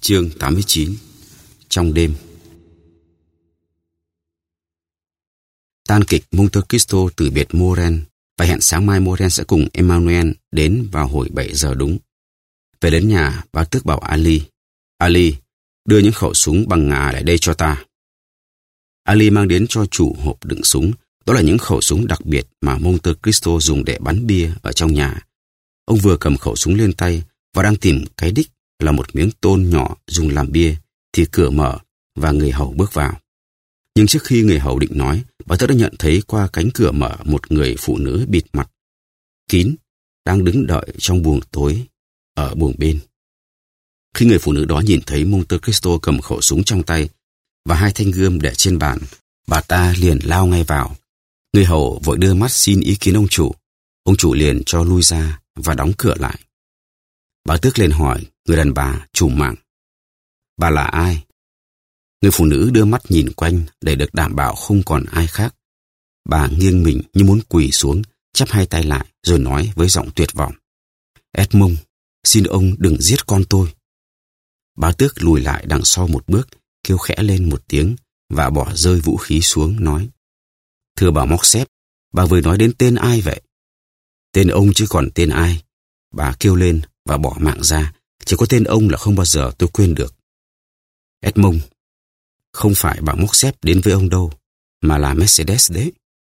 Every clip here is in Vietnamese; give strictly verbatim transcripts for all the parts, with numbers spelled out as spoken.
Chương tám mươi chín. Trong đêm. Tan kịch, Monte Cristo từ biệt Moren và hẹn sáng mai Moren sẽ cùng Emmanuel đến vào hồi bảy giờ đúng. Về đến nhà, bá tước bảo Ali, Ali, đưa những khẩu súng bằng ngà lại đây cho ta. Ali mang đến cho chủ hộp đựng súng. Đó là những khẩu súng đặc biệt mà Monte Cristo dùng để bắn bia ở trong nhà. Ông vừa cầm khẩu súng lên tay và đang tìm cái đích là một miếng tôn nhỏ dùng làm bia, thì cửa mở và người hầu bước vào. Nhưng trước khi người hầu định nói, bá tước đã nhận thấy qua cánh cửa mở một người phụ nữ bịt mặt kín đang đứng đợi trong buồng tối ở buồng bên. Khi người phụ nữ đó nhìn thấy Monte Cristo cầm khẩu súng trong tay và hai thanh gươm để trên bàn, bà ta liền lao ngay vào. Người hầu vội đưa mắt xin ý kiến ông chủ. Ông chủ liền cho lui ra và đóng cửa lại. Bá tước liền hỏi người đàn bà trùm mảng: bà là ai? Người phụ nữ đưa mắt nhìn quanh để được đảm bảo không còn ai khác. Bà nghiêng mình như muốn quỳ xuống, chắp hai tay lại rồi nói với giọng tuyệt vọng: Edmond, xin ông đừng giết con tôi. Bá tước lùi lại đằng sau một bước, kêu khẽ lên một tiếng và bỏ rơi vũ khí xuống, nói: thưa bà Morcerf, bà vừa nói đến tên ai vậy? Tên ông chứ còn tên ai? Bà kêu lên và bỏ mạng ra. Chỉ có tên ông là không bao giờ tôi quên được. Edmond, không phải bà Morcerf đến với ông đâu, mà là Mercedes đấy.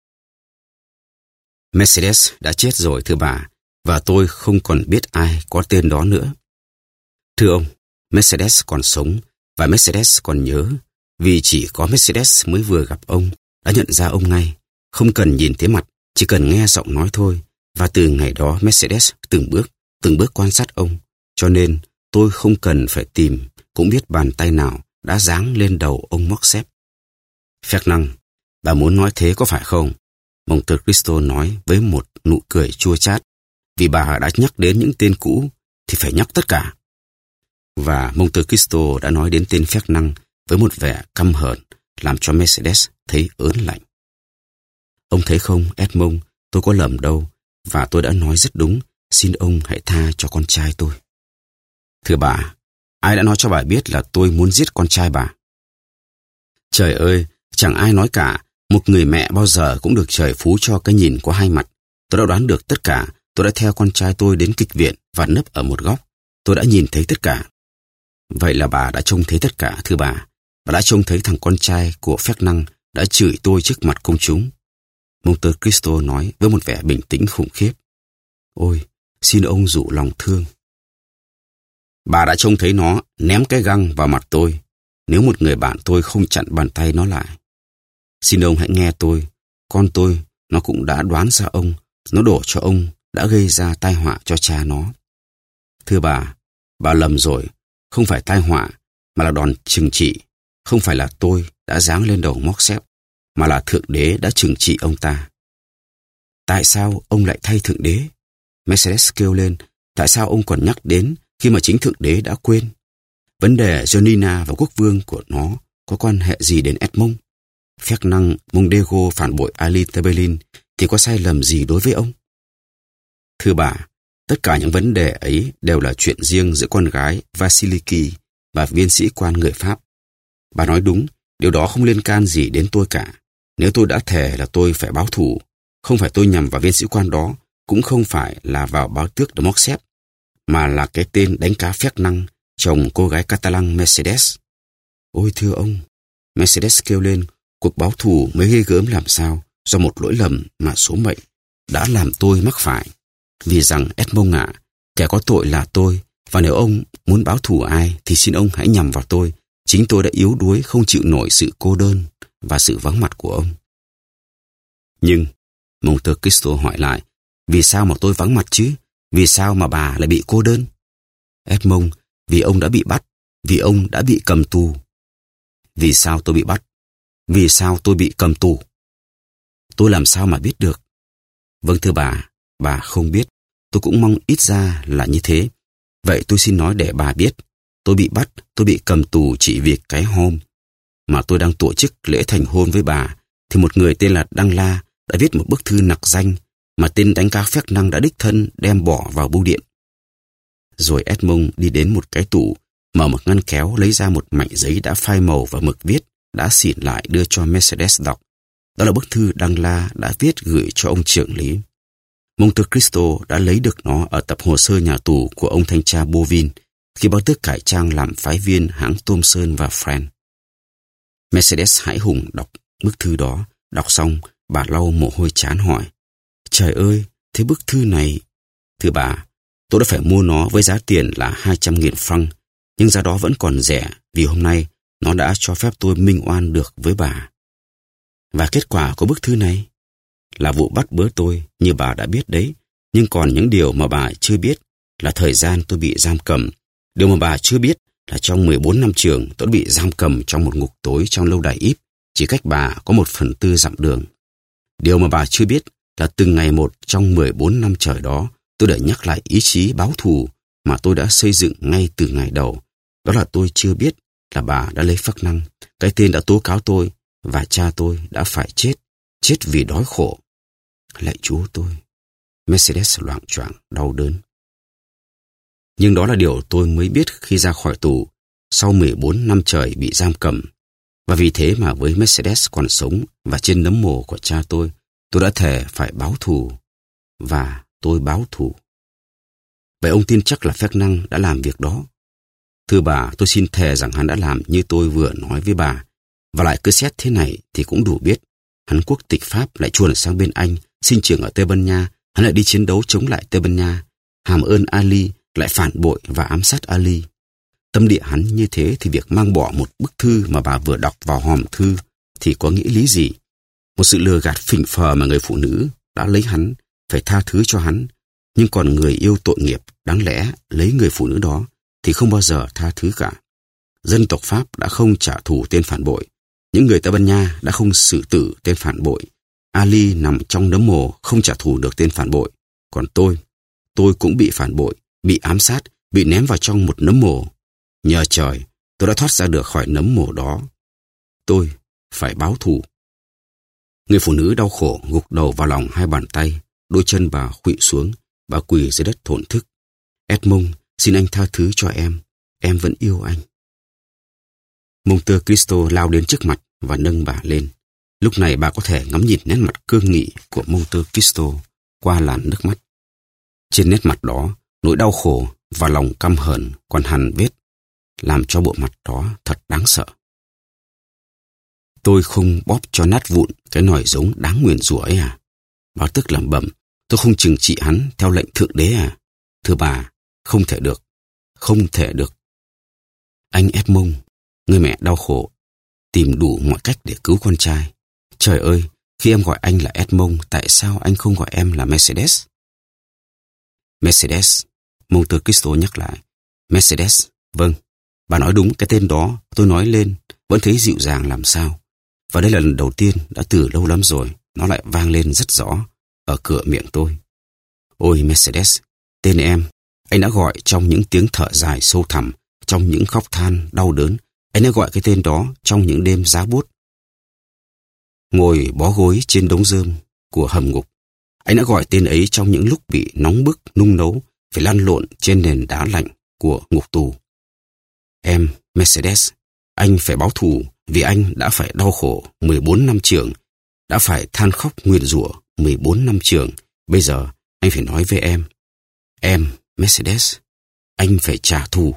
Mercedes đã chết rồi thưa bà, và tôi không còn biết ai có tên đó nữa. Thưa ông, Mercedes còn sống, và Mercedes còn nhớ, vì chỉ có Mercedes mới vừa gặp ông đã nhận ra ông ngay, không cần nhìn thấy mặt, chỉ cần nghe giọng nói thôi. Và từ ngày đó Mercedes từng bước, từng bước quan sát ông, cho nên tôi không cần phải tìm, cũng biết bàn tay nào đã giáng lên đầu ông Morcerf. Fernand, bà muốn nói thế có phải không? Monte Cristo nói với một nụ cười chua chát. Vì bà đã nhắc đến những tên cũ thì phải nhắc tất cả. Và Monte Cristo đã nói đến tên Fernand với một vẻ căm hờn, làm cho Mercedes thấy ớn lạnh. Ông thấy không, Edmond, tôi có lầm đâu, và tôi đã nói rất đúng. Xin ông hãy tha cho con trai tôi. Thưa bà, ai đã nói cho bà biết là tôi muốn giết con trai bà? Trời ơi, chẳng ai nói cả. Một người mẹ bao giờ cũng được trời phú cho cái nhìn có hai mặt. Tôi đã đoán được tất cả. Tôi đã theo con trai tôi đến kịch viện và nấp ở một góc. Tôi đã nhìn thấy tất cả. Vậy là bà đã trông thấy tất cả, thưa bà. Bà đã trông thấy thằng con trai của Fernand đã chửi tôi trước mặt công chúng. Monte Cristo nói với một vẻ bình tĩnh khủng khiếp. Ôi, xin ông dụ lòng thương. Bà đã trông thấy nó ném cái găng vào mặt tôi, nếu một người bạn tôi không chặn bàn tay nó lại. Xin ông hãy nghe tôi. Con tôi, nó cũng đã đoán ra ông. Nó đổ cho ông đã gây ra tai họa cho cha nó. Thưa bà, bà lầm rồi. Không phải tai họa, mà là đòn trừng trị. Không phải là tôi đã giáng lên đầu Morcerf, mà là Thượng Đế đã trừng trị ông ta. Tại sao ông lại thay Thượng Đế? Mercedes kêu lên. Tại sao ông còn nhắc đến khi mà chính Thượng Đế đã quên? Vấn đề Janina và quốc vương của nó có quan hệ gì đến Edmond? Fernand Mondego phản bội Ali Tebelin thì có sai lầm gì đối với ông? Thưa bà, tất cả những vấn đề ấy đều là chuyện riêng giữa con gái Vasiliki và viên sĩ quan người Pháp. Bà nói đúng, điều đó không liên can gì đến tôi cả. Nếu tôi đã thề là tôi phải báo thù, không phải tôi nhằm vào viên sĩ quan đó, cũng không phải là vào báo tước de Morcerf, mà là cái tên đánh cá Fernand, chồng cô gái Catalan Mercedes. Ôi thưa ông, Mercedes kêu lên, cuộc báo thù mới ghê gớm làm sao, do một lỗi lầm mà số mệnh đã làm tôi mắc phải. Vì rằng Edmond ạ, kẻ có tội là tôi, và nếu ông muốn báo thù ai thì xin ông hãy nhằm vào tôi. Chính tôi đã yếu đuối không chịu nổi sự cô đơn và sự vắng mặt của ông. Nhưng Monte Cristo hỏi lại, vì sao mà tôi vắng mặt chứ? Vì sao mà bà lại bị cô đơn? Edmond, vì ông đã bị bắt, vì ông đã bị cầm tù. Vì sao tôi bị bắt? Vì sao tôi bị cầm tù? Tôi làm sao mà biết được? Vâng thưa bà, bà không biết. Tôi cũng mong ít ra là như thế. Vậy tôi xin nói để bà biết. Tôi bị bắt, tôi bị cầm tù chỉ vì cái hôm mà tôi đang tổ chức lễ thành hôn với bà, thì một người tên là Đăng La đã viết một bức thư nặc danh mà tên đánh cá Fernand đã đích thân đem bỏ vào bưu điện. Rồi Edmond đi đến một cái tủ mở một ngăn kéo lấy ra một mảnh giấy đã phai màu và mực viết, đã xịn lại đưa cho Mercedes đọc. Đó là bức thư Đăng La đã viết gửi cho ông trưởng lý. Monte Cristo đã lấy được nó ở tập hồ sơ nhà tù của ông thanh tra Bovin khi báo tước cải trang làm phái viên hãng Thomson và Friend. Mercedes hãi hùng đọc bức thư đó. Đọc xong, bà lau mồ hôi trán hỏi: Trời ơi, thế bức thư này... Thưa bà, tôi đã phải mua nó với giá tiền là hai trăm nghìn franc, nhưng giá đó vẫn còn rẻ vì hôm nay nó đã cho phép tôi minh oan được với bà. Và kết quả của bức thư này là vụ bắt bớ tôi, như bà đã biết đấy, nhưng còn những điều mà bà chưa biết là thời gian tôi bị giam cầm. Điều mà bà chưa biết là trong mười bốn năm trường tôi đã bị giam cầm trong một ngục tối trong lâu đài Íp, chỉ cách bà có một phần tư dặm đường. Điều mà bà chưa biết là từng ngày một trong mười bốn năm trời đó, tôi đã nhắc lại ý chí báo thù mà tôi đã xây dựng ngay từ ngày đầu. Đó là tôi chưa biết là bà đã lấy phác năng, cái tên đã tố cáo tôi, và cha tôi đã phải chết, chết vì đói khổ. Lạy Chúa tôi! Mercedes loạng choạng đau đớn. Nhưng đó là điều tôi mới biết khi ra khỏi tù, sau mười bốn năm trời bị giam cầm. Và vì thế mà với Mercedes còn sống và trên nấm mồ của cha tôi, tôi đã thề phải báo thù. Và tôi báo thù. Vậy ông tin chắc là phác năng đã làm việc đó? Thưa bà, tôi xin thề rằng hắn đã làm như tôi vừa nói với bà. Và lại cứ xét thế này thì cũng đủ biết. Hắn quốc tịch Pháp lại chuồn sang bên Anh, sinh trưởng ở Tây Ban Nha. Hắn lại đi chiến đấu chống lại Tây Ban Nha. Hàm ơn Ali lại phản bội và ám sát Ali. Tâm địa hắn như thế thì việc mang bỏ một bức thư mà bà vừa đọc vào hòm thư thì có nghĩa lý gì? Một sự lừa gạt phỉnh phờ mà người phụ nữ đã lấy hắn, phải tha thứ cho hắn. Nhưng còn người yêu tội nghiệp đáng lẽ lấy người phụ nữ đó thì không bao giờ tha thứ cả. Dân tộc Pháp đã không trả thù tên phản bội. Những người Tây Ban Nha đã không xử tử tên phản bội. Ali nằm trong nấm mồ không trả thù được tên phản bội. Còn tôi, tôi cũng bị phản bội, bị ám sát, bị ném vào trong một nấm mồ. Nhờ trời, tôi đã thoát ra được khỏi nấm mồ đó. Tôi phải báo thù. Người phụ nữ đau khổ gục đầu vào lòng hai bàn tay, đôi chân bà khuỵu xuống, bà quỳ dưới đất thổn thức. Edmond, xin anh tha thứ cho em, em vẫn yêu anh. Monte Cristo lao đến trước mặt và nâng bà lên. Lúc này bà có thể ngắm nhìn nét mặt cương nghị của Monte Cristo qua làn nước mắt. Trên nét mặt đó, nỗi đau khổ và lòng căm hờn còn hằn vết, làm cho bộ mặt đó thật đáng sợ. Tôi không bóp cho nát vụn cái nòi giống đáng nguyền rủa ấy à? Báo tức lẩm bẩm, tôi không trừng trị hắn theo lệnh thượng đế à? Thưa bà, không thể được, không thể được. Anh Edmond, người mẹ đau khổ, tìm đủ mọi cách để cứu con trai. Trời ơi, khi em gọi anh là Edmond, tại sao anh không gọi em là Mercedes? Mercedes, Monte Cristo nhắc lại. Mercedes, vâng, bà nói đúng, cái tên đó tôi nói lên vẫn thấy dịu dàng làm sao. Và đây là lần đầu tiên đã từ lâu lắm rồi, nó lại vang lên rất rõ ở cửa miệng tôi. Ôi Mercedes, tên em, anh đã gọi trong những tiếng thở dài sâu thẳm, trong những khóc than đau đớn. Anh đã gọi cái tên đó trong những đêm giá buốt. Ngồi bó gối trên đống rơm của hầm ngục. Anh đã gọi tên ấy trong những lúc bị nóng bức, nung nấu, phải lăn lộn trên nền đá lạnh của ngục tù. Em, Mercedes, anh phải báo thù vì anh đã phải đau khổ mười bốn năm trường, đã phải than khóc nguyền rủa mười bốn năm trường. Bây giờ anh phải nói với em, em, Mercedes, anh phải trả thù.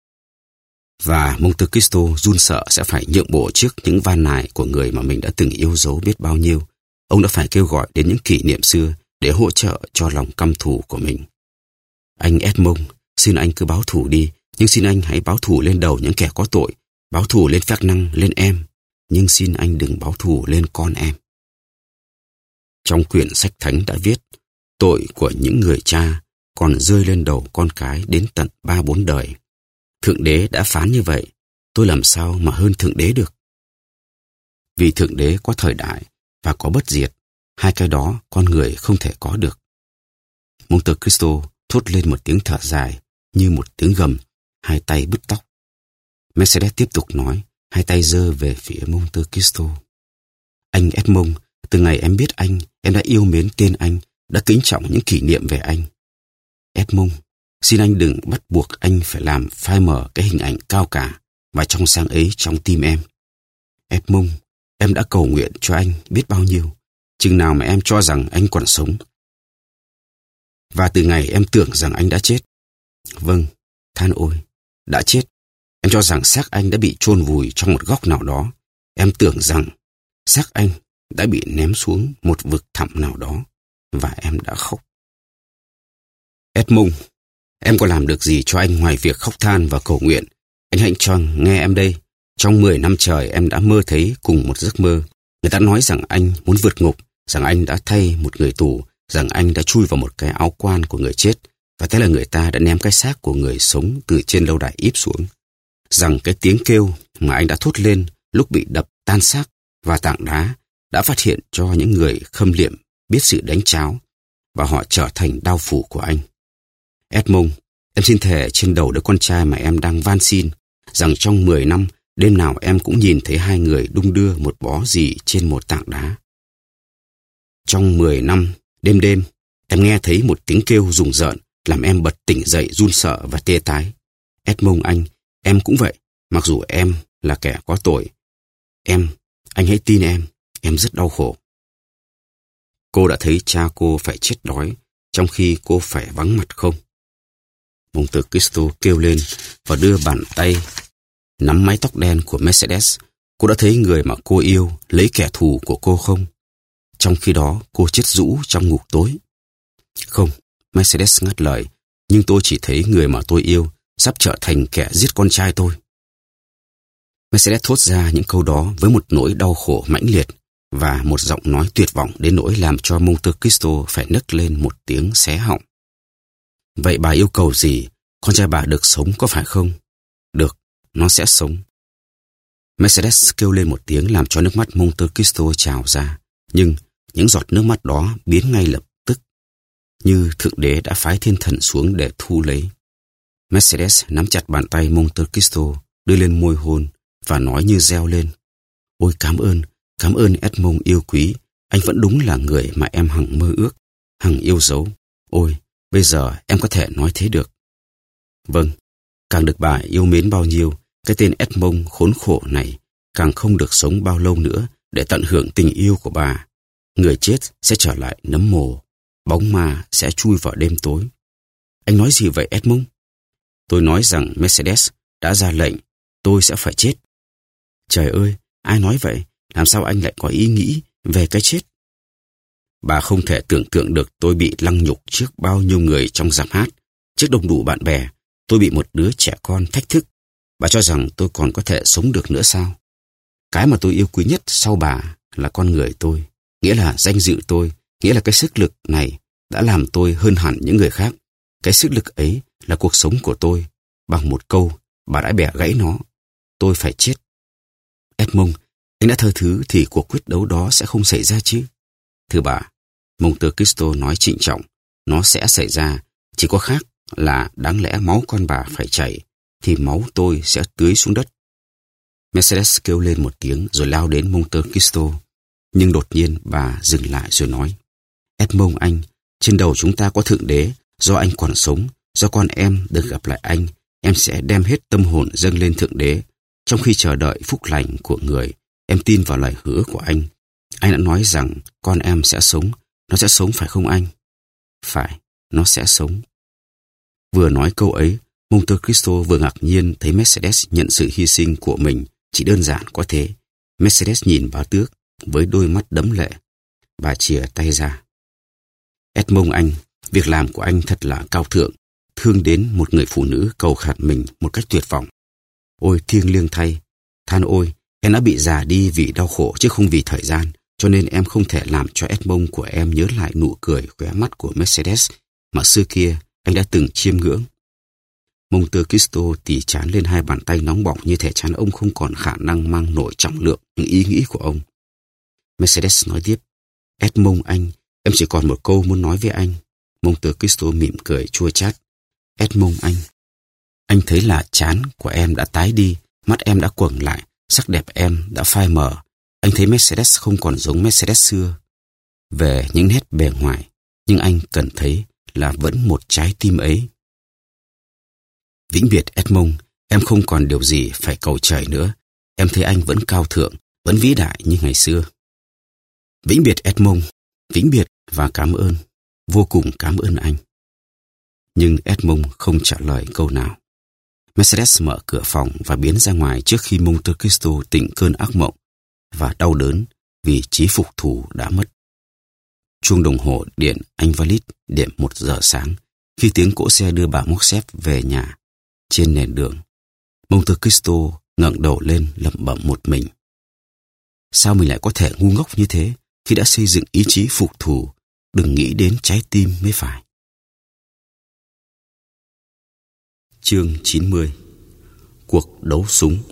Và Monte Cristo run sợ sẽ phải nhượng bộ trước những van nài của người mà mình đã từng yêu dấu biết bao nhiêu. Ông đã phải kêu gọi đến những kỷ niệm xưa để hỗ trợ cho lòng căm thù của mình. Anh Edmond, xin anh cứ báo thù đi, nhưng xin anh hãy báo thù lên đầu những kẻ có tội, báo thù lên phác năng, lên em, nhưng xin anh đừng báo thù lên con em. Trong quyển sách thánh đã viết, tội của những người cha còn rơi lên đầu con cái đến tận ba bốn đời. Thượng đế đã phán như vậy, tôi làm sao mà hơn Thượng đế được? Vì Thượng đế có thời đại và có bất diệt, hai cái đó con người không thể có được. Monte Cristo thốt lên một tiếng thở dài như một tiếng gầm, hai tay bứt tóc. Mercedes tiếp tục nói, hai tay giơ về phía Monte Cristo. Anh Edmond, từ ngày em biết anh, em đã yêu mến tên anh, đã kính trọng những kỷ niệm về anh. Edmond, Xin anh đừng bắt buộc anh phải làm phai mờ cái hình ảnh cao cả và trong sáng ấy trong tim em. Edmond, em đã cầu nguyện cho anh biết bao nhiêu, chừng nào mà em cho rằng anh còn sống. Và từ ngày em tưởng rằng anh đã chết. Vâng, than ôi, đã chết. Em cho rằng xác anh đã bị chôn vùi trong một góc nào đó. Em tưởng rằng xác anh đã bị ném xuống một vực thẳm nào đó. Và em đã khóc. Edmond, em có làm được gì cho anh ngoài việc khóc than và cầu nguyện? Anh hãy cho nghe em đây. Trong mười năm trời em đã mơ thấy cùng một giấc mơ. Người ta nói rằng anh muốn vượt ngục, rằng anh đã thay một người tù, rằng anh đã chui vào một cái áo quan của người chết, và thế là người ta đã ném cái xác của người sống từ trên lâu đài íp xuống. Rằng cái tiếng kêu mà anh đã thốt lên lúc bị đập tan xác và tảng đá đã phát hiện cho những người khâm liệm biết sự đánh tráo, và họ trở thành đao phủ của anh. Edmond, em xin thề trên đầu đứa con trai mà em đang van xin, rằng trong mười năm, đêm nào em cũng nhìn thấy hai người đung đưa một bó gì trên một tảng đá. Trong mười năm, đêm đêm, em nghe thấy một tiếng kêu rùng rợn, làm em bật tỉnh dậy run sợ và tê tái. Edmond anh, em cũng vậy, mặc dù em là kẻ có tội. Em, anh hãy tin em, em rất đau khổ. Cô đã thấy cha cô phải chết đói, trong khi cô phải vắng mặt không? Monte Cristo kêu lên và đưa bàn tay nắm mái tóc đen của Mercedes. Cô đã thấy người mà cô yêu lấy kẻ thù của cô không? Trong khi đó cô chết rũ trong ngục tối. Không, Mercedes ngắt lời, nhưng tôi chỉ thấy người mà tôi yêu sắp trở thành kẻ giết con trai tôi. Mercedes thốt ra những câu đó với một nỗi đau khổ mãnh liệt và một giọng nói tuyệt vọng đến nỗi làm cho Monte Cristo phải nấc lên một tiếng xé họng. Vậy bà yêu cầu gì? Con trai bà được sống có phải không? Được, nó sẽ sống. Mercedes kêu lên một tiếng làm cho nước mắt Monte Cristo trào ra, nhưng những giọt nước mắt đó biến ngay lập tức, như Thượng Đế đã phái thiên thần xuống để thu lấy. Mercedes nắm chặt bàn tay Monte Cristo, đưa lên môi hôn và nói như reo lên. Ôi cảm ơn, cảm ơn Edmond yêu quý, anh vẫn đúng là người mà em hằng mơ ước, hằng yêu dấu. Ôi, bây giờ em có thể nói thế được. Vâng, càng được bà yêu mến bao nhiêu, cái tên Edmond khốn khổ này càng không được sống bao lâu nữa để tận hưởng tình yêu của bà. Người chết sẽ trở lại nấm mồ, bóng ma sẽ chui vào đêm tối. Anh nói gì vậy Edmond? Tôi nói rằng Mercedes đã ra lệnh, tôi sẽ phải chết. Trời ơi, ai nói vậy? Làm sao anh lại có ý nghĩ về cái chết? Bà không thể tưởng tượng được tôi bị lăng nhục trước bao nhiêu người trong rạp hát, trước đông đủ bạn bè. Tôi bị một đứa trẻ con thách thức. Bà cho rằng tôi còn có thể sống được nữa sao? Cái mà tôi yêu quý nhất sau bà là con người tôi, nghĩa là danh dự tôi, nghĩa là cái sức lực này đã làm tôi hơn hẳn những người khác. Cái sức lực ấy là cuộc sống của tôi. Bằng một câu, bà đã bẻ gãy nó. Tôi phải chết. Edmond, anh đã tha thứ thì cuộc quyết đấu đó sẽ không xảy ra chứ? Thưa bà, Monte Cristo nói trịnh trọng, nó sẽ xảy ra, chỉ có khác là đáng lẽ máu con bà phải chảy, thì máu tôi sẽ tưới xuống đất. Mercedes kêu lên một tiếng rồi lao đến Monte Cristo. Nhưng đột nhiên bà dừng lại rồi nói, Edmond anh, trên đầu chúng ta có Thượng Đế, do anh còn sống, do con em được gặp lại anh, em sẽ đem hết tâm hồn dâng lên Thượng Đế. Trong khi chờ đợi phúc lành của người, em tin vào lời hứa của anh. Anh đã nói rằng con em sẽ sống, nó sẽ sống phải không anh? Phải, nó sẽ sống. Vừa nói câu ấy, Monte Cristo vừa ngạc nhiên thấy Mercedes nhận sự hy sinh của mình chỉ đơn giản có thế. Mercedes nhìn bà Tước với đôi mắt đẫm lệ. Bà chìa tay ra. Edmond anh, việc làm của anh thật là cao thượng, thương đến một người phụ nữ cầu khẩn mình một cách tuyệt vọng. Ôi thiêng liêng thay, than ôi, em đã bị già đi vì đau khổ chứ không vì thời gian, cho nên em không thể làm cho Edmond của em nhớ lại nụ cười khóe mắt của Mercedes mà xưa kia anh đã từng chiêm ngưỡng. Monte Cristo tì trán lên hai bàn tay nóng bỏng như thể trán ông không còn khả năng mang nổi trọng lượng những ý nghĩ của ông. Mercedes nói tiếp, Edmond anh, em chỉ còn một câu muốn nói với anh. Monte Cristo mỉm cười chua chát. Edmond anh, anh thấy là trán của em đã tái đi, mắt em đã quầng lại, sắc đẹp em đã phai mờ. Anh thấy Mercedes không còn giống Mercedes xưa về những nét bề ngoài, nhưng anh cần thấy là vẫn một trái tim ấy. Vĩnh biệt Edmond, em không còn điều gì phải cầu trời nữa. Em thấy anh vẫn cao thượng, vẫn vĩ đại như ngày xưa. Vĩnh biệt Edmond, vĩnh biệt và cảm ơn, vô cùng cảm ơn anh. Nhưng Edmond không trả lời câu nào. Mercedes mở cửa phòng và biến ra ngoài trước khi Monte Cristo tỉnh cơn ác mộng và đau đớn vì chí phục thù đã mất. Chuông đồng hồ điện Invalid điểm một giờ sáng khi tiếng cỗ xe đưa bà Morcerf về nhà. Trên nền đường, Monte Cristo ngẩng đầu lên lẩm bẩm một mình. Sao mình lại có thể ngu ngốc như thế khi đã xây dựng ý chí phục thù, đừng nghĩ đến trái tim mới phải. Chương chín mươi. Cuộc đấu súng.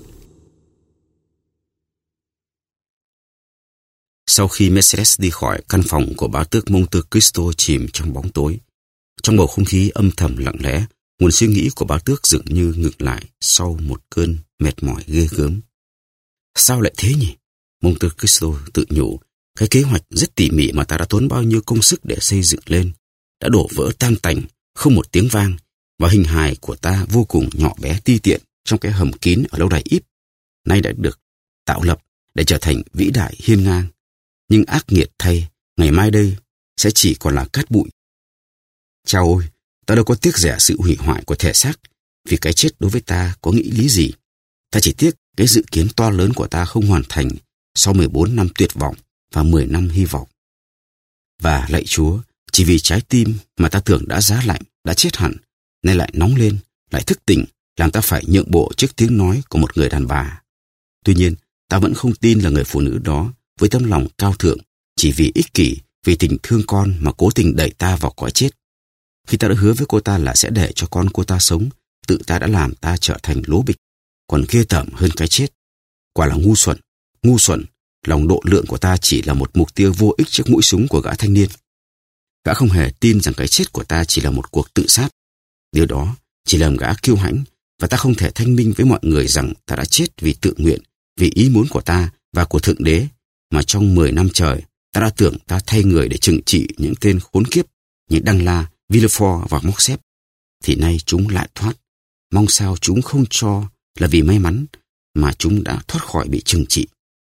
Sau khi Mercedes đi khỏi, căn phòng của bá tước Monte Cristo chìm trong bóng tối. Trong bầu không khí âm thầm lặng lẽ, nguồn suy nghĩ của bá tước dường như ngừng lại sau một cơn mệt mỏi ghê gớm. Sao lại thế nhỉ? Monte Cristo tự nhủ. Cái kế hoạch rất tỉ mỉ mà ta đã tốn bao nhiêu công sức để xây dựng lên đã đổ vỡ tan tành, không một tiếng vang, và hình hài của ta vô cùng nhỏ bé ti tiện trong cái hầm kín ở lâu đài Ypres nay đã được tạo lập để trở thành vĩ đại hiên ngang. Nhưng ác nghiệt thay, ngày mai đây sẽ chỉ còn là cát bụi. Chao ôi, ta đâu có tiếc rẻ sự hủy hoại của thể xác, vì cái chết đối với ta có nghĩ lý gì. Ta chỉ tiếc cái dự kiến to lớn của ta không hoàn thành sau mười bốn năm tuyệt vọng và mười năm hy vọng. Và lạy Chúa, chỉ vì trái tim mà ta tưởng đã giá lạnh, đã chết hẳn, nay lại nóng lên, lại thức tỉnh, làm ta phải nhượng bộ trước tiếng nói của một người đàn bà. Tuy nhiên, ta vẫn không tin là người phụ nữ đó, với tấm lòng cao thượng, chỉ vì ích kỷ, vì tình thương con mà cố tình đẩy ta vào cõi chết. Khi ta đã hứa với cô ta là sẽ để cho con cô ta sống, tự ta đã làm ta trở thành lố bịch, còn ghê tởm hơn cái chết. Quả là ngu xuẩn, ngu xuẩn, lòng độ lượng của ta chỉ là một mục tiêu vô ích trước mũi súng của gã thanh niên. Gã không hề tin rằng cái chết của ta chỉ là một cuộc tự sát. Điều đó chỉ làm gã kiêu hãnh, và ta không thể thanh minh với mọi người rằng ta đã chết vì tự nguyện, vì ý muốn của ta và của Thượng Đế, mà trong mười năm trời ta đã tưởng ta thay người để trừng trị những tên khốn kiếp như Danglars, Villefort và Morcerf. Thì nay chúng lại thoát. Mong sao chúng không cho là vì may mắn mà chúng đã thoát khỏi bị trừng trị.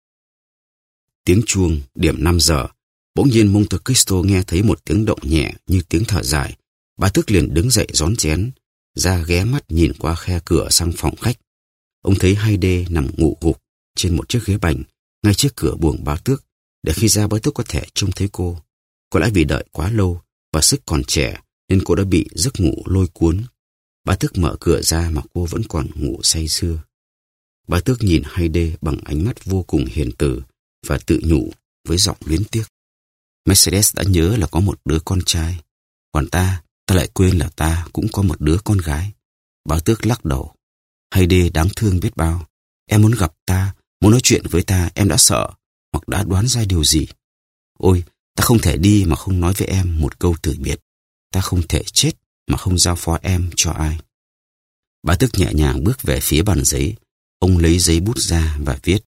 Tiếng chuông điểm năm giờ. Bỗng nhiên Monte Cristo nghe thấy một tiếng động nhẹ như tiếng thở dài. Bá tước liền đứng dậy rón rén, ra ghé mắt nhìn qua khe cửa sang phòng khách. Ông thấy Haydée nằm ngủ gục trên một chiếc ghế bành ngay trước cửa buồng bá tước, để khi ra bá tước có thể trông thấy cô. Có lẽ vì đợi quá lâu và sức còn trẻ nên cô đã bị giấc ngủ lôi cuốn. Bá tước mở cửa ra mà cô vẫn còn ngủ say sưa. Bá tước nhìn Haydée bằng ánh mắt vô cùng hiền từ và tự nhủ với giọng luyến tiếc. Mercedes đã nhớ là có một đứa con trai, còn ta, ta lại quên là ta cũng có một đứa con gái. Bá tước lắc đầu. Haydée đáng thương biết bao. Em muốn gặp ta, muốn nói chuyện với ta, em đã sợ hoặc đã đoán ra điều gì. Ôi, ta không thể đi mà không nói với em một câu từ biệt. Ta không thể chết mà không giao phó em cho ai. Bá tước nhẹ nhàng bước về phía bàn giấy. Ông lấy giấy bút ra và viết.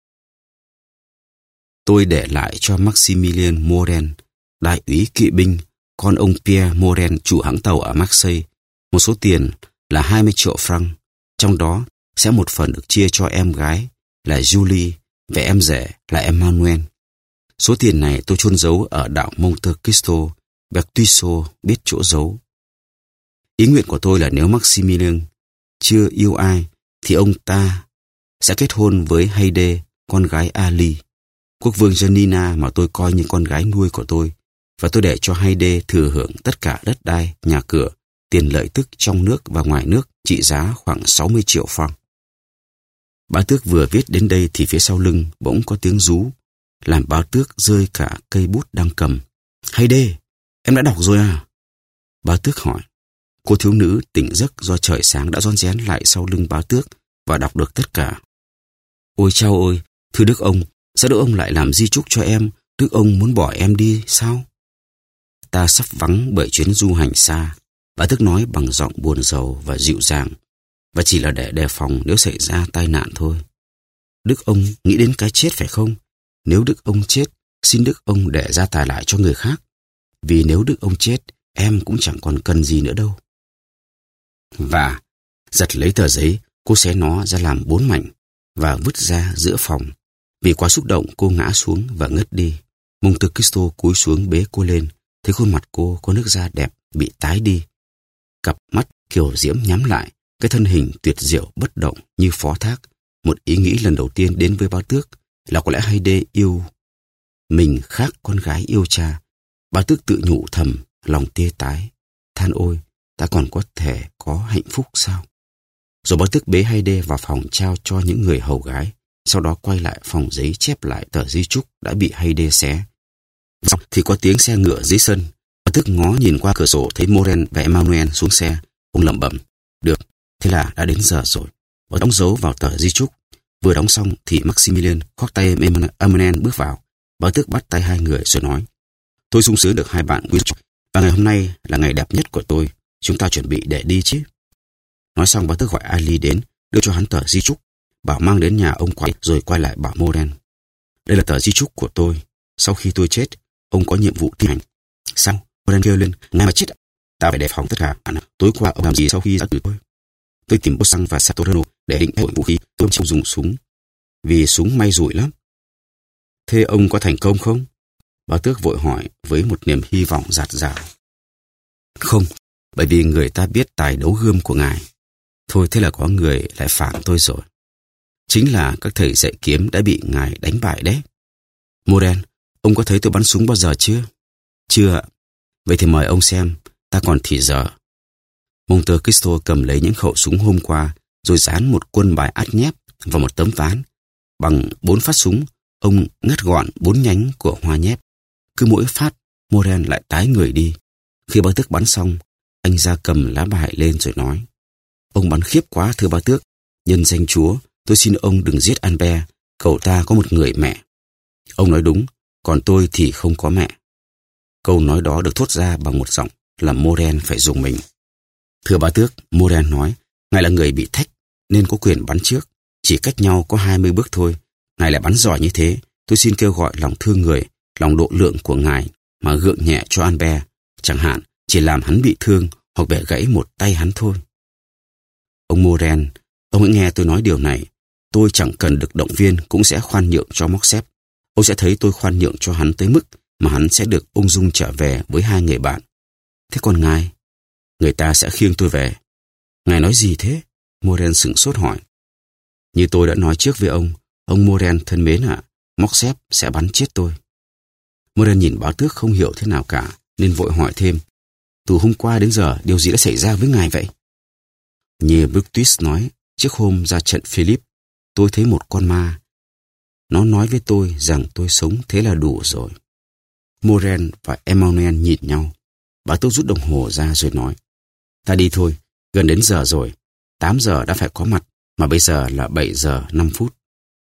Tôi để lại cho Maximilien Morel, đại úy kỵ binh, con ông Pierre Morel, chủ hãng tàu ở Marseille, một số tiền là hai mươi triệu franc. Trong đó sẽ một phần được chia cho em gái là Julie và em rể là Emmanuel. Số tiền này tôi chôn giấu ở đảo Monte Cristo, Bertuccio biết chỗ giấu. Ý nguyện của tôi là nếu Maximilien chưa yêu ai thì ông ta sẽ kết hôn với Haydée, con gái Ali, quốc vương Janina mà tôi coi như con gái nuôi của tôi, và tôi để cho Haydée thừa hưởng tất cả đất đai, nhà cửa, tiền lợi tức trong nước và ngoài nước trị giá khoảng sáu mươi triệu franc. Bá tước vừa viết đến đây thì phía sau lưng bỗng có tiếng rú, làm bá tước rơi cả cây bút đang cầm. Haydée, em đã đọc rồi à? Bá tước hỏi. Cô thiếu nữ tỉnh giấc do trời sáng đã rón rén lại sau lưng bá tước và đọc được tất cả. Ôi chao ôi, thưa đức ông, sao đức ông lại làm di chúc cho em? Đức ông muốn bỏ em đi sao? Ta sắp vắng bởi chuyến du hành xa, bá tước nói bằng giọng buồn rầu và dịu dàng, và chỉ là để đề phòng nếu xảy ra tai nạn thôi. Đức ông nghĩ đến cái chết phải không? Nếu đức ông chết, xin đức ông để gia tài lại cho người khác. Vì nếu đức ông chết, em cũng chẳng còn cần gì nữa đâu. Và Giật lấy tờ giấy, cô xé nó ra làm bốn mảnh và vứt ra giữa phòng. Vì quá xúc động, cô ngã xuống và ngất đi. Monte Cristo cúi xuống bế cô lên, thấy khuôn mặt cô có nước da đẹp bị tái đi. Cặp mắt kiều diễm nhắm lại, cái thân hình tuyệt diệu bất động như phó thác. Một ý nghĩ lần đầu tiên đến với Bá Tước là có lẽ Haydée yêu mình khác con gái yêu cha. Bá Tước tự nhủ thầm, lòng tê tái, than ôi, ta còn có thể có hạnh phúc sao? Rồi Bá Tước bế Haydée vào phòng trao cho những người hầu gái, sau đó quay lại phòng giấy chép lại tờ di chúc đã bị Haydée xé. Xong thì có tiếng xe ngựa dưới sân. Bá Tước ngó nhìn qua cửa sổ thấy Morel và Emmanuel xuống xe. Ông lẩm bẩm, được, thế là đã đến giờ rồi. Và đóng dấu vào tờ di chúc. Vừa đóng xong thì Maximilian khoác tay Emmanuel bước vào. Bá Tước bắt tay hai người rồi nói, tôi sung sướng được hai bạn quý trọng, và ngày hôm nay là ngày đẹp nhất của tôi. Chúng ta chuẩn bị để đi chứ? Nói xong, Bá Tước gọi Ali đến, đưa cho hắn tờ di chúc, bảo mang đến nhà ông quay, rồi quay lại bảo Morel, đây là tờ di chúc của tôi. Sau khi tôi chết, ông có nhiệm vụ thi hành. Sao? Morel kêu lên, ngay mà chết, ta phải đề phòng tất cả. Tối qua ông làm gì sau khi ra từ tôi? Tôi tìm Bossang và Satorano để định hội vũ khí. Tôi không dùng súng, vì súng may rủi lắm. Thế ông có thành công không? Bá Tước vội hỏi với một niềm hy vọng dạt dào. Không, bởi vì người ta biết tài đấu gươm của ngài. Thôi thế là có người lại phản tôi rồi. Chính là các thầy dạy kiếm đã bị ngài đánh bại đấy. Morel, ông có thấy tôi bắn súng bao giờ chưa? Chưa ạ. Vậy thì mời ông xem, ta còn thì giờ. Monte Cristo cầm lấy những khẩu súng hôm qua, rồi dán một quân bài át nhép vào một tấm ván. Bằng bốn phát súng, ông ngắt gọn bốn nhánh của hoa nhép. Cứ mỗi phát, Morel lại tái người đi. Khi Bá Tước bắn xong, anh ra cầm lá bài lên rồi nói, ông bắn khiếp quá thưa Bá Tước. Nhân danh Chúa, tôi xin ông đừng giết Albert, cậu ta có một người mẹ. Ông nói đúng, còn tôi thì không có mẹ. Câu nói đó được thốt ra bằng một giọng làm Morel phải rùng mình. Thưa Bá Tước, Morel nói, ngài là người bị thách nên có quyền bắn trước. Chỉ cách nhau có hai mươi bước thôi. Ngài lại bắn giỏi như thế, tôi xin kêu gọi lòng thương người, lòng độ lượng của ngài mà gượng nhẹ cho Albert, chẳng hạn chỉ làm hắn bị thương hoặc bẻ gãy một tay hắn thôi. Ông Morel, ông hãy nghe tôi nói điều này. Tôi chẳng cần được động viên cũng sẽ khoan nhượng cho Morcerf. Ông sẽ thấy tôi khoan nhượng cho hắn tới mức mà hắn sẽ được ung dung trở về với hai người bạn. Thế còn ngài? Người ta sẽ khiêng tôi về. Ngài nói gì thế? Morel sửng sốt hỏi. Như tôi đã nói trước với ông, ông Morel thân mến ạ, Morcerf sẽ bắn chết tôi. Morel nhìn Bá Tước không hiểu thế nào cả, nên vội hỏi thêm. Từ hôm qua đến giờ, điều gì đã xảy ra với ngài vậy? Như Brutus nói, trước hôm ra trận Philip, tôi thấy một con ma. Nó nói với tôi rằng tôi sống thế là đủ rồi. Morel và Emmanuel nhìn nhau. Bá Tước rút đồng hồ ra rồi nói, ta đi thôi, gần đến giờ rồi. Tám giờ đã phải có mặt, mà bây giờ là bảy giờ năm phút.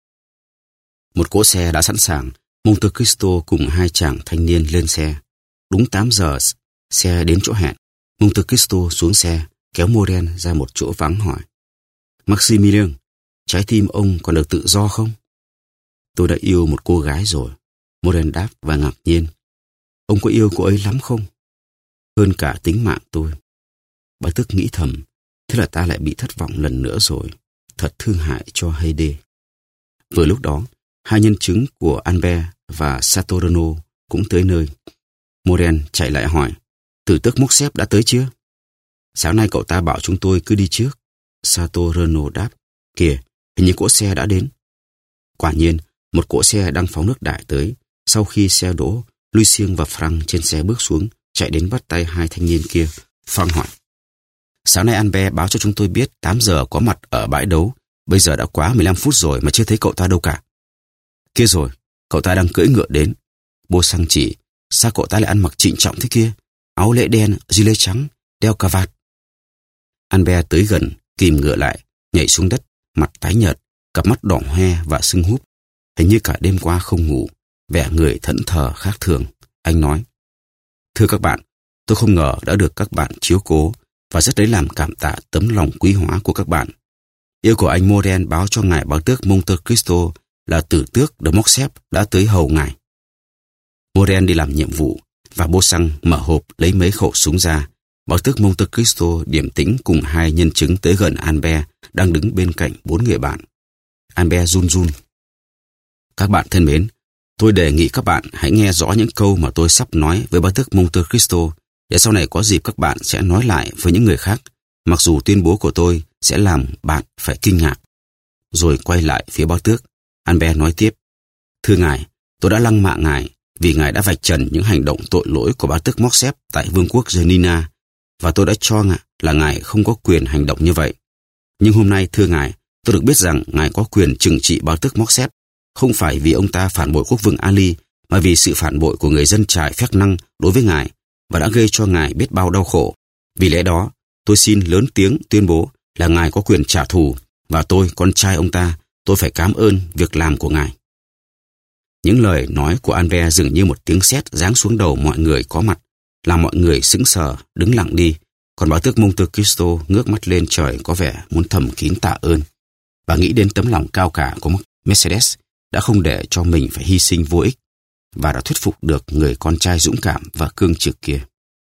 Một cỗ xe đã sẵn sàng. Monte Cristo cùng hai chàng thanh niên lên xe. Đúng tám giờ, xe đến chỗ hẹn. Monte Cristo xuống xe, kéo Morel ra một chỗ vắng hỏi, Maximilian, trái tim ông còn được tự do không? Tôi đã yêu một cô gái rồi. Morel đáp và ngạc nhiên. Ông có yêu cô ấy lắm không? Hơn cả tính mạng tôi. Bá Tước nghĩ thầm, thế là ta lại bị thất vọng lần nữa rồi. Thật thương hại cho Haydée. Vừa lúc đó, hai nhân chứng của Albert và Satorno cũng tới nơi. Morel chạy lại hỏi, Tử tước Morcerf đã tới chưa? Sáng nay cậu ta bảo chúng tôi cứ đi trước. Satorno đáp, kìa, hình như cỗ xe đã đến. Quả nhiên, một cỗ xe đang phóng nước đại tới. Sau khi xe đỗ, Lucien và Frank trên xe bước xuống, chạy đến bắt tay hai thanh niên kia. Frank hỏi, sáng nay Albert báo cho chúng tôi biết tám giờ có mặt ở bãi đấu. Bây giờ đã quá mười lăm phút rồi mà chưa thấy cậu ta đâu cả. Kia rồi, cậu ta đang cưỡi ngựa đến. Bossang chỉ, sao cậu ta lại ăn mặc trịnh trọng thế kia? Áo lễ đen, gilet trắng, đeo cà vạt. Albert tới gần, kìm ngựa lại, nhảy xuống đất, mặt tái nhợt, cặp mắt đỏ hoe và sưng húp. Hình như cả đêm qua không ngủ, vẻ người thẫn thờ khác thường. Anh nói, thưa các bạn, tôi không ngờ đã được các bạn chiếu cố và rất lấy làm cảm tạ tấm lòng quý hóa của các bạn. Yêu của anh Morel báo cho ngài Bá Tước Monte Cristo là tử tước de Morcerf đã tới hầu ngài. Morel đi làm nhiệm vụ và Bossang mở hộp lấy mấy khẩu súng ra, Bảo tước Monte Cristo điềm tĩnh cùng hai nhân chứng tới gần Albert đang đứng bên cạnh bốn người bạn. Albert run run. Các bạn thân mến, tôi đề nghị các bạn hãy nghe rõ những câu mà tôi sắp nói với bảo tước Monte Cristo, để sau này có dịp các bạn sẽ nói lại với những người khác, mặc dù tuyên bố của tôi sẽ làm bạn phải kinh ngạc. Rồi quay lại phía bảo tước, Albert nói tiếp. Thưa ngài, tôi đã lăng mạ ngài vì ngài đã vạch trần những hành động tội lỗi của bảo tước Morcerf tại vương quốc Janina, và tôi đã cho là ngài không có quyền hành động như vậy. Nhưng hôm nay, thưa ngài, tôi được biết rằng ngài có quyền trừng trị bảo tước Morcerf, không phải vì ông ta phản bội quốc vương Ali, mà vì sự phản bội của người dân trại phép năng đối với ngài và đã gây cho ngài biết bao đau khổ. Vì lẽ đó, tôi xin lớn tiếng tuyên bố là ngài có quyền trả thù, và tôi, con trai ông ta, tôi phải cảm ơn việc làm của ngài. Những lời nói của Albert dường như một tiếng sét giáng xuống đầu mọi người có mặt, làm mọi người sững sờ, đứng lặng đi. Còn bảo tước Monte Cristo ngước mắt lên trời có vẻ muốn thầm kín tạ ơn, và nghĩ đến tấm lòng cao cả của Mercedes đã không để cho mình phải hy sinh vô ích, và đã thuyết phục được người con trai dũng cảm và cương trực kia.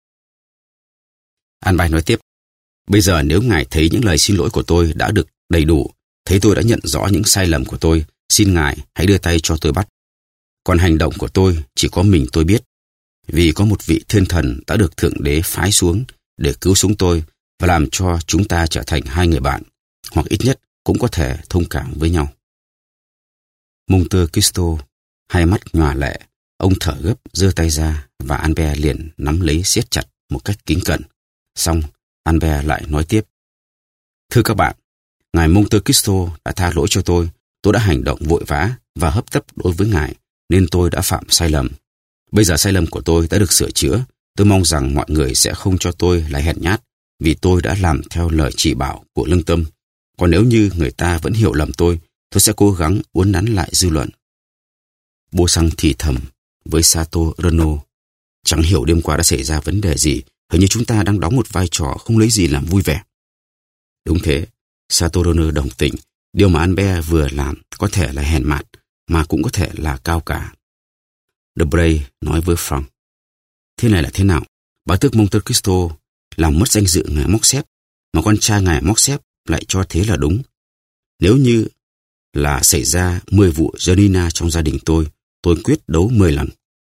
Albert nói tiếp, bây giờ nếu ngài thấy những lời xin lỗi của tôi đã được đầy đủ, thấy tôi đã nhận rõ những sai lầm của tôi, xin ngài hãy đưa tay cho tôi bắt. Còn hành động của tôi chỉ có mình tôi biết, vì có một vị thiên thần đã được Thượng Đế phái xuống để cứu chúng tôi và làm cho chúng ta trở thành hai người bạn, hoặc ít nhất cũng có thể thông cảm với nhau. Monte Cristo hai mắt nhòa lệ, ông thở gấp giơ tay ra và Albert liền nắm lấy siết chặt một cách kính cẩn. Xong, Albert lại nói tiếp. Thưa các bạn, ngài Monte Cristo đã tha lỗi cho tôi. Tôi đã hành động vội vã và hấp tấp đối với ngài, nên tôi đã phạm sai lầm. Bây giờ sai lầm của tôi đã được sửa chữa. Tôi mong rằng mọi người sẽ không cho tôi là hèn nhát, vì tôi đã làm theo lời chỉ bảo của lương tâm. Còn nếu như người ta vẫn hiểu lầm tôi, tôi sẽ cố gắng uốn nắn lại dư luận. Beauchamp thì thầm với Sato Renaud. Chẳng hiểu đêm qua đã xảy ra vấn đề gì, hình như chúng ta đang đóng một vai trò không lấy gì làm vui vẻ. Đúng thế, Sato Renaud đồng tình. Điều mà Albert vừa làm có thể là hèn mạt, mà cũng có thể là cao cả. Debray nói với Frank. Thế này là thế nào? Bảo tước Monte Cristo làm mất danh dự ngài Morcerf, mà con trai ngài Morcerf lại cho thế là đúng. Nếu như là xảy ra mười vụ Janina trong gia đình tôi, tôi quyết đấu mười lần.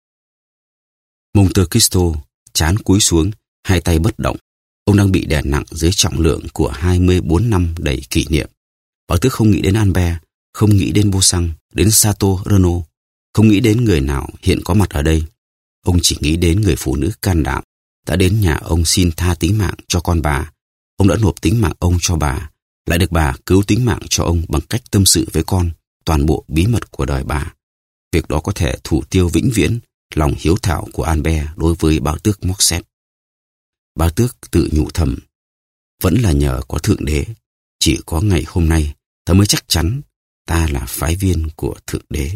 Monte Cristo trán cúi xuống, hai tay bất động. Ông đang bị đè nặng dưới trọng lượng của hai mươi bốn năm đầy kỷ niệm. Bảo tước không nghĩ đến Albert, không nghĩ đến Beauchamp, đến Sato Renaud, không nghĩ đến người nào hiện có mặt ở đây. Ông chỉ nghĩ đến người phụ nữ can đảm đã đến nhà ông xin tha tính mạng cho con bà. Ông đã nộp tính mạng ông cho bà, lại được bà cứu tính mạng cho ông bằng cách tâm sự với con toàn bộ bí mật của đời bà. Việc đó có thể thủ tiêu vĩnh viễn lòng hiếu thảo của Albert đối với bảo tước Morcerf. Bảo tước tự nhủ thầm, vẫn là nhờ có Thượng Đế, chỉ có ngày hôm nay ta mới chắc chắn ta là phái viên của Thượng Đế.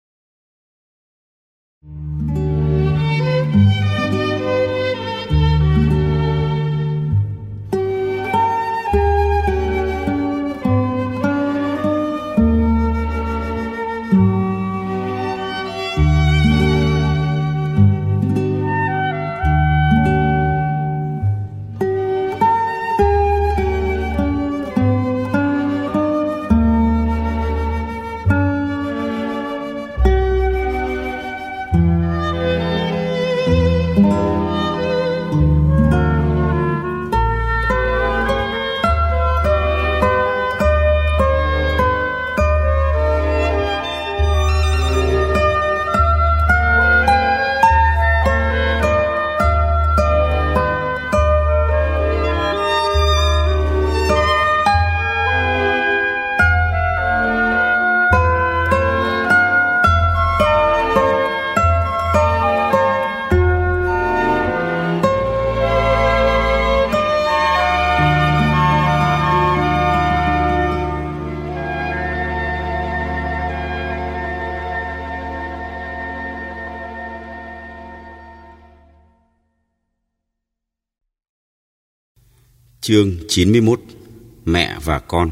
Chương chín mươi mốt. Mẹ và con.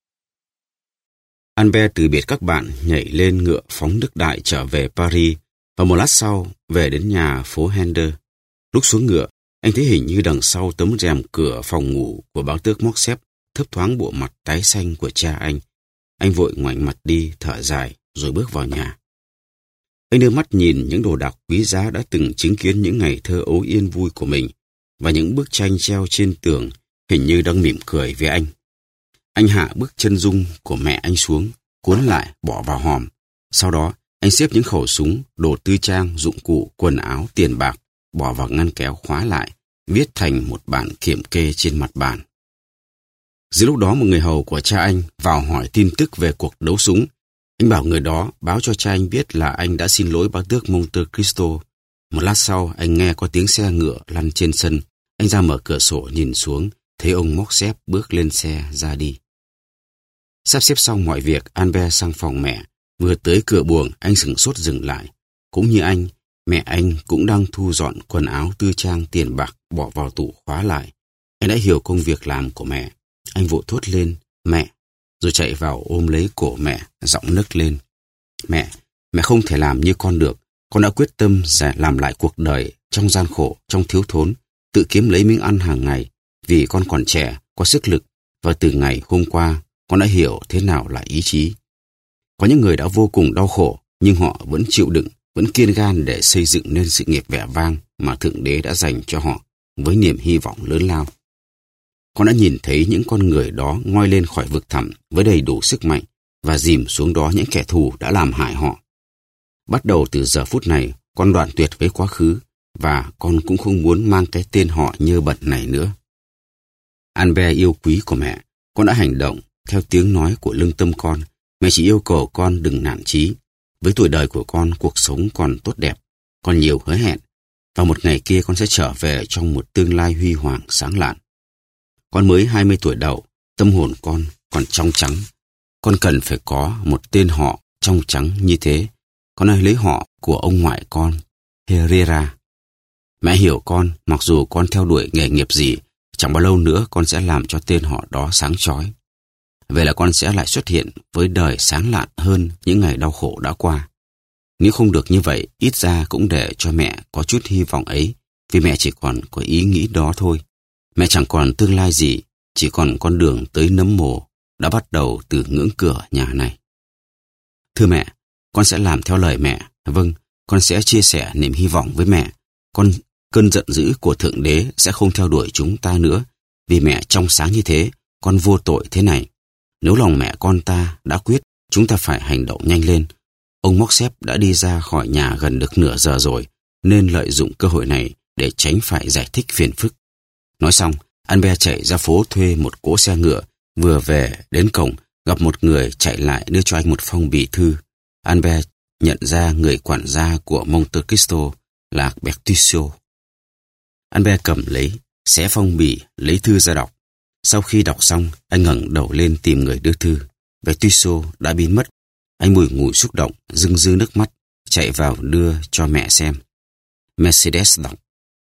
Albert từ biệt các bạn, nhảy lên ngựa phóng nước đại trở về Paris Và một lát sau, về đến nhà phố Hender. Lúc xuống ngựa, anh thấy hình như đằng sau tấm rèm cửa phòng ngủ của bá tước Morcerf thấp thoáng bộ mặt tái xanh của cha anh. Anh vội ngoảnh mặt đi, thở dài, rồi bước vào nhà. Anh đưa mắt nhìn những đồ đạc quý giá đã từng chứng kiến những ngày thơ ấu yên vui của mình, và những bức tranh treo trên tường hình như đang mỉm cười với anh. Anh hạ bức chân dung của mẹ anh xuống, cuốn lại, bỏ vào hòm. Sau đó, anh xếp những khẩu súng, đồ tư trang, dụng cụ, quần áo, tiền bạc, bỏ vào ngăn kéo khóa lại, viết thành một bản kiểm kê trên mặt bàn. Giữa lúc đó, một người hầu của cha anh vào hỏi tin tức về cuộc đấu súng. Anh bảo người đó báo cho cha anh biết là anh đã xin lỗi bá tước Monte Cristo. Một lát sau, anh nghe có tiếng xe ngựa lăn trên sân. Anh ra mở cửa sổ nhìn xuống, thấy ông Morcerf bước lên xe ra đi. Sắp xếp xong mọi việc, Albert sang phòng mẹ. Vừa tới cửa buồng, anh sửng sốt dừng lại. Cũng như anh, mẹ anh cũng đang thu dọn quần áo tư trang, tiền bạc bỏ vào tủ khóa lại. Anh đã hiểu công việc làm của mẹ. Anh vội thốt lên, mẹ, rồi chạy vào ôm lấy cổ mẹ, giọng nức lên. Mẹ, mẹ không thể làm như con được. Con đã quyết tâm sẽ làm lại cuộc đời trong gian khổ, trong thiếu thốn, tự kiếm lấy miếng ăn hàng ngày, vì con còn trẻ, có sức lực, và từ ngày hôm qua, con đã hiểu thế nào là ý chí. Có những người đã vô cùng đau khổ, nhưng họ vẫn chịu đựng, vẫn kiên gan để xây dựng nên sự nghiệp vẻ vang mà Thượng Đế đã dành cho họ với niềm hy vọng lớn lao. Con đã nhìn thấy những con người đó ngoi lên khỏi vực thẳm với đầy đủ sức mạnh và dìm xuống đó những kẻ thù đã làm hại họ. Bắt đầu từ giờ phút này, con đoạn tuyệt với quá khứ và con cũng không muốn mang cái tên họ nhơ bẩn này nữa. Albert yêu quý của mẹ, con đã hành động theo tiếng nói của lương tâm con. Mẹ chỉ yêu cầu con đừng nản chí. Với tuổi đời của con, cuộc sống còn tốt đẹp, còn nhiều hứa hẹn. Và một ngày kia con sẽ trở về trong một tương lai huy hoàng sáng lạn. Con mới hai mươi tuổi đầu, tâm hồn con còn trong trắng. Con cần phải có một tên họ trong trắng như thế. Con hãy lấy họ của ông ngoại con, Herrera. Mẹ hiểu con, mặc dù con theo đuổi nghề nghiệp gì, chẳng bao lâu nữa con sẽ làm cho tên họ đó sáng chói. Vậy là con sẽ lại xuất hiện với đời sáng lạn hơn những ngày đau khổ đã qua. Nếu không được như vậy, ít ra cũng để cho mẹ có chút hy vọng ấy, vì mẹ chỉ còn có ý nghĩ đó thôi. Mẹ chẳng còn tương lai gì, chỉ còn con đường tới nấm mồ đã bắt đầu từ ngưỡng cửa nhà này. Thưa mẹ, con sẽ làm theo lời mẹ. Vâng, con sẽ chia sẻ niềm hy vọng với mẹ. Con cơn giận dữ của Thượng Đế sẽ không theo đuổi chúng ta nữa, vì mẹ trong sáng như thế, con vô tội thế này. Nếu lòng mẹ con ta đã quyết, chúng ta phải hành động nhanh lên. Ông Morcerf đã đi ra khỏi nhà gần được nửa giờ rồi, nên lợi dụng cơ hội này để tránh phải giải thích phiền phức. Nói xong, Albert chạy ra phố thuê một cỗ xe ngựa, vừa về đến cổng, gặp một người chạy lại đưa cho anh một phong bì thư. Albert nhận ra người quản gia của Monte Cristo là Bertuccio. Albert cầm lấy, xé phong bì, lấy thư ra đọc. Sau khi đọc xong, anh ngẩng đầu lên tìm người đưa thư. Bertuccio đã biến mất. Anh bùi ngùi xúc động, rưng rưng nước mắt, chạy vào đưa cho mẹ xem. Mercedes đọc: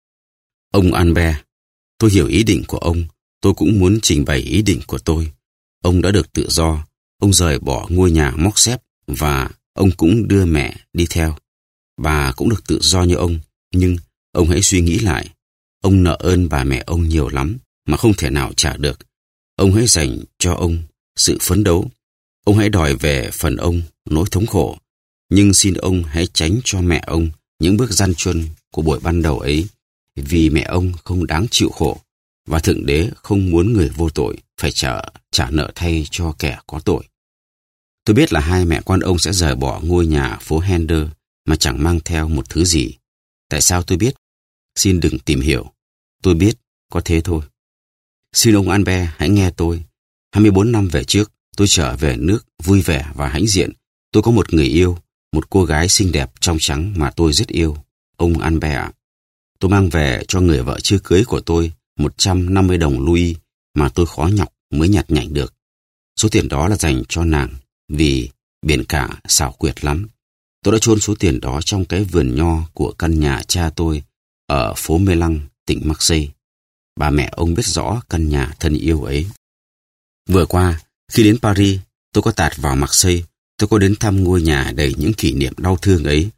Ông Albert, tôi hiểu ý định của ông, tôi cũng muốn trình bày ý định của tôi. Ông đã được tự do, ông rời bỏ ngôi nhà Morcerf và ông cũng đưa mẹ đi theo. Bà cũng được tự do như ông, nhưng ông hãy suy nghĩ lại. Ông nợ ơn bà mẹ ông nhiều lắm mà không thể nào trả được. Ông hãy dành cho ông sự phấn đấu. Ông hãy đòi về phần ông nỗi thống khổ. Nhưng xin ông hãy tránh cho mẹ ông những bước gian truân của buổi ban đầu ấy, vì mẹ ông không đáng chịu khổ, và Thượng Đế không muốn người vô tội phải trả, trả nợ thay cho kẻ có tội. Tôi biết là hai mẹ con ông sẽ rời bỏ ngôi nhà phố Hender mà chẳng mang theo một thứ gì. Tại sao tôi biết? Xin đừng tìm hiểu. Tôi biết, có thế thôi. Xin ông Albert hãy nghe tôi. hai mươi bốn năm về trước, tôi trở về nước vui vẻ và hãnh diện. Tôi có một người yêu, một cô gái xinh đẹp trong trắng mà tôi rất yêu. Ông Albert ạ. Tôi mang về cho người vợ chưa cưới của tôi một trăm năm mươi đồng Louis mà tôi khó nhọc mới nhặt nhạnh được. Số tiền đó là dành cho nàng, vì biển cả xảo quyệt lắm. Tôi đã chôn số tiền đó trong cái vườn nho của căn nhà cha tôi ở phố Mê Lăng, tỉnh Marseille. Bà mẹ ông biết rõ căn nhà thân yêu ấy. Vừa qua, khi đến Paris, tôi có tạt vào Marseille. Tôi có đến thăm ngôi nhà đầy những kỷ niệm đau thương ấy.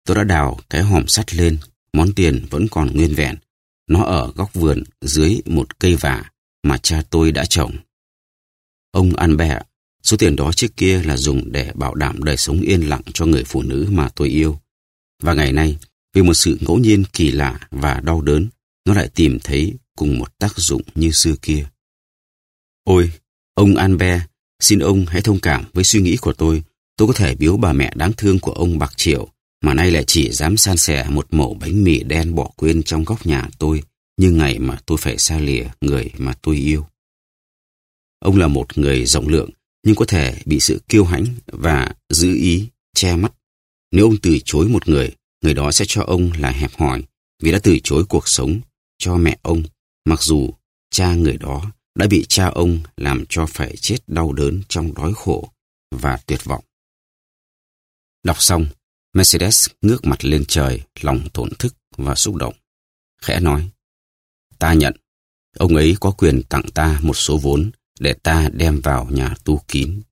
Tôi đã đào cái hòm sắt lên, món tiền vẫn còn nguyên vẹn. Nó ở góc vườn dưới một cây vả mà cha tôi đã trồng. Ông Albert, số tiền đó trước kia là dùng để bảo đảm đời sống yên lặng cho người phụ nữ mà tôi yêu. Và ngày nay, vì một sự ngẫu nhiên kỳ lạ và đau đớn, nó lại tìm thấy cùng một tác dụng như xưa kia. Ôi, ông Albert, xin ông hãy thông cảm với suy nghĩ của tôi. Tôi có thể biếu bà mẹ đáng thương của ông bạc triệu, mà nay lại chỉ dám san sẻ một mẩu bánh mì đen bỏ quên trong góc nhà tôi, như ngày mà tôi phải xa lìa người mà tôi yêu. Ông là một người rộng lượng, nhưng có thể bị sự kiêu hãnh và giữ ý che mắt. Nếu ông từ chối một người, người đó sẽ cho ông là hẹp hòi vì đã từ chối cuộc sống cho mẹ ông, mặc dù cha người đó đã bị cha ông làm cho phải chết đau đớn trong đói khổ và tuyệt vọng. Đọc xong, Mercedes ngước mặt lên trời, lòng thổn thức và xúc động. Khẽ nói, ta nhận, ông ấy có quyền tặng ta một số vốn để ta đem vào nhà tu kín.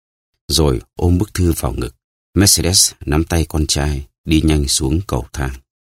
Rồi ôm bức thư vào ngực, Mercedes nắm tay con trai đi nhanh xuống cầu thang.